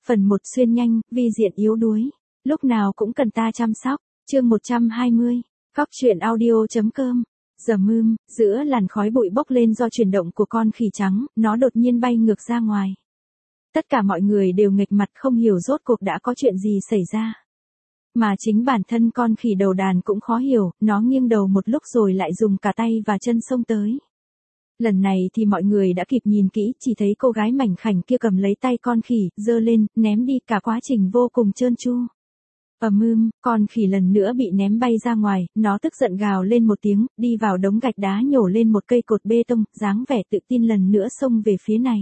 Phần 1 xuyên nhanh, vi diện yếu đuối. Lúc nào cũng cần ta chăm sóc. Chương 120. Góc truyện audio.com. Giữa làn khói bụi bốc lên do chuyển động của con khỉ trắng, nó đột nhiên bay ngược ra ngoài. Tất cả mọi người đều nghệch mặt không hiểu rốt cuộc đã có chuyện gì xảy ra. Mà chính bản thân con khỉ đầu đàn cũng khó hiểu, nó nghiêng đầu một lúc rồi lại dùng cả tay và chân xông tới. Lần này thì mọi người đã kịp nhìn kỹ, chỉ thấy cô gái mảnh khảnh kia cầm lấy tay con khỉ, giơ lên, ném đi, cả quá trình vô cùng trơn tru. Con khỉ lần nữa bị ném bay ra ngoài, nó tức giận gào lên một tiếng, đi vào đống gạch đá nhổ lên một cây cột bê tông, dáng vẻ tự tin lần nữa xông về phía này.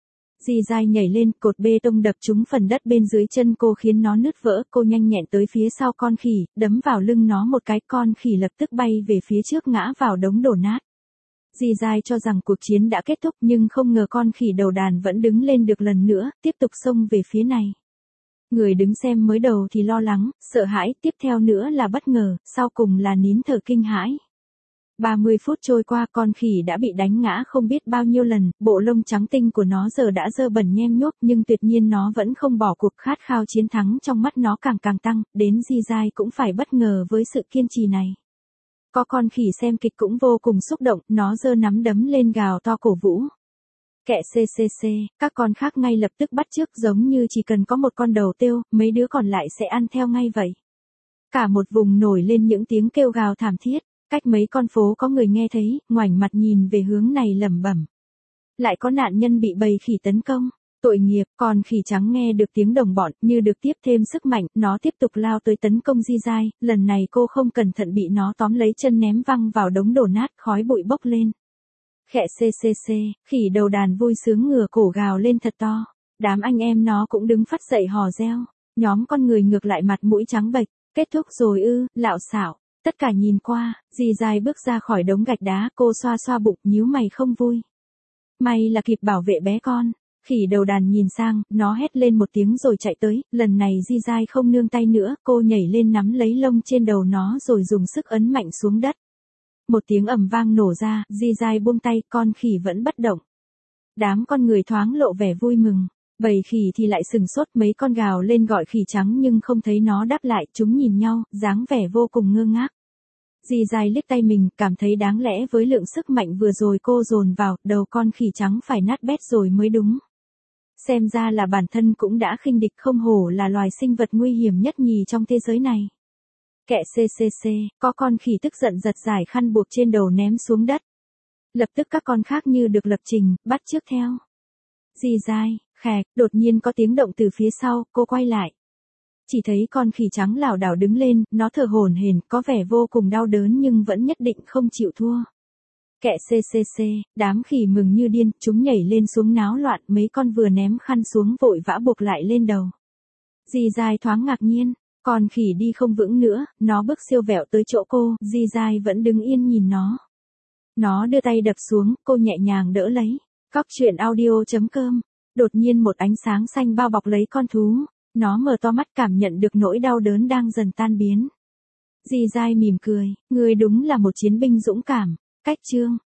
Dì dai nhảy lên, cột bê tông đập trúng phần đất bên dưới chân cô khiến nó nứt vỡ, cô nhanh nhẹn tới phía sau con khỉ, đấm vào lưng nó một cái, con khỉ lập tức bay về phía trước ngã vào đống đổ nát. Dì dai cho rằng cuộc chiến đã kết thúc nhưng không ngờ con khỉ đầu đàn vẫn đứng lên được lần nữa, tiếp tục xông về phía này. Người đứng xem mới đầu thì lo lắng, sợ hãi, tiếp theo nữa là bất ngờ, sau cùng là nín thở kinh hãi. 30 phút trôi qua, con khỉ đã bị đánh ngã không biết bao nhiêu lần, bộ lông trắng tinh của nó giờ đã dơ bẩn nhem nhuốc, nhưng tuyệt nhiên nó vẫn không bỏ cuộc, khát khao chiến thắng trong mắt nó càng tăng, đến dì dai cũng phải bất ngờ với sự kiên trì này. Có con khỉ xem kịch cũng vô cùng xúc động, nó giơ nắm đấm lên gào to cổ vũ. Kẹ ccc, các con khác ngay lập tức bắt chước, giống như chỉ cần có một con đầu têu, mấy đứa còn lại sẽ ăn theo ngay vậy. Cả một vùng nổi lên những tiếng kêu gào thảm thiết, cách mấy con phố có người nghe thấy, ngoảnh mặt nhìn về hướng này lẩm bẩm. Lại có nạn nhân bị bầy khỉ tấn công. Tội nghiệp, con khỉ trắng nghe được tiếng đồng bọn, như được tiếp thêm sức mạnh, nó tiếp tục lao tới tấn công Di Dai, lần này cô không cẩn thận bị nó tóm lấy chân ném văng vào đống đổ nát, khói bụi bốc lên. Khẹ ccc, khỉ đầu đàn vui sướng ngửa cổ gào lên thật to. Đám anh em nó cũng đứng phắt dậy hò reo. Nhóm con người ngược lại mặt mũi trắng bệch. Kết thúc rồi ư, lạo xạo. Tất cả nhìn qua, Di Dai bước ra khỏi đống gạch đá, cô xoa xoa bụng, nhíu mày không vui. May là kịp bảo vệ bé con. Khỉ đầu đàn nhìn sang, nó hét lên một tiếng rồi chạy tới, lần này Di Dai không nương tay nữa, cô nhảy lên nắm lấy lông trên đầu nó rồi dùng sức ấn mạnh xuống đất. Một tiếng ầm vang nổ ra, Di Dai buông tay, con khỉ vẫn bất động. Đám con người thoáng lộ vẻ vui mừng, bầy khỉ thì lại sừng sốt, mấy con gào lên gọi khỉ trắng nhưng không thấy nó đáp lại, chúng nhìn nhau, dáng vẻ vô cùng ngơ ngác. Di Dai liếc tay mình, cảm thấy đáng lẽ với lượng sức mạnh vừa rồi cô dồn vào, đầu con khỉ trắng phải nát bét rồi mới đúng. Xem ra là bản thân cũng đã khinh địch, không hổ là loài sinh vật nguy hiểm nhất nhì trong thế giới này. Kẹ ccc, có con khỉ tức giận giật giải khăn buộc trên đầu ném xuống đất. Lập tức các con khác như được lập trình, bắt chước theo. Dì dai, khẹt, đột nhiên có tiếng động từ phía sau, cô quay lại. Chỉ thấy con khỉ trắng lảo đảo đứng lên, nó thở hổn hển, có vẻ vô cùng đau đớn nhưng vẫn nhất định không chịu thua. Kẹ ccc, đám khỉ mừng như điên, chúng nhảy lên xuống náo loạn, mấy con vừa ném khăn xuống vội vã buộc lại lên đầu. Dì dai thoáng ngạc nhiên, con khỉ đi không vững nữa, nó bước siêu vẹo tới chỗ cô, Dì dai vẫn đứng yên nhìn nó. Nó đưa tay đập xuống, cô nhẹ nhàng đỡ lấy. Góc truyện audio.com. Đột nhiên một ánh sáng xanh bao bọc lấy con thú, nó mở to mắt cảm nhận được nỗi đau đớn đang dần tan biến. Dì dai mỉm cười, người đúng là một chiến binh dũng cảm. Cách chương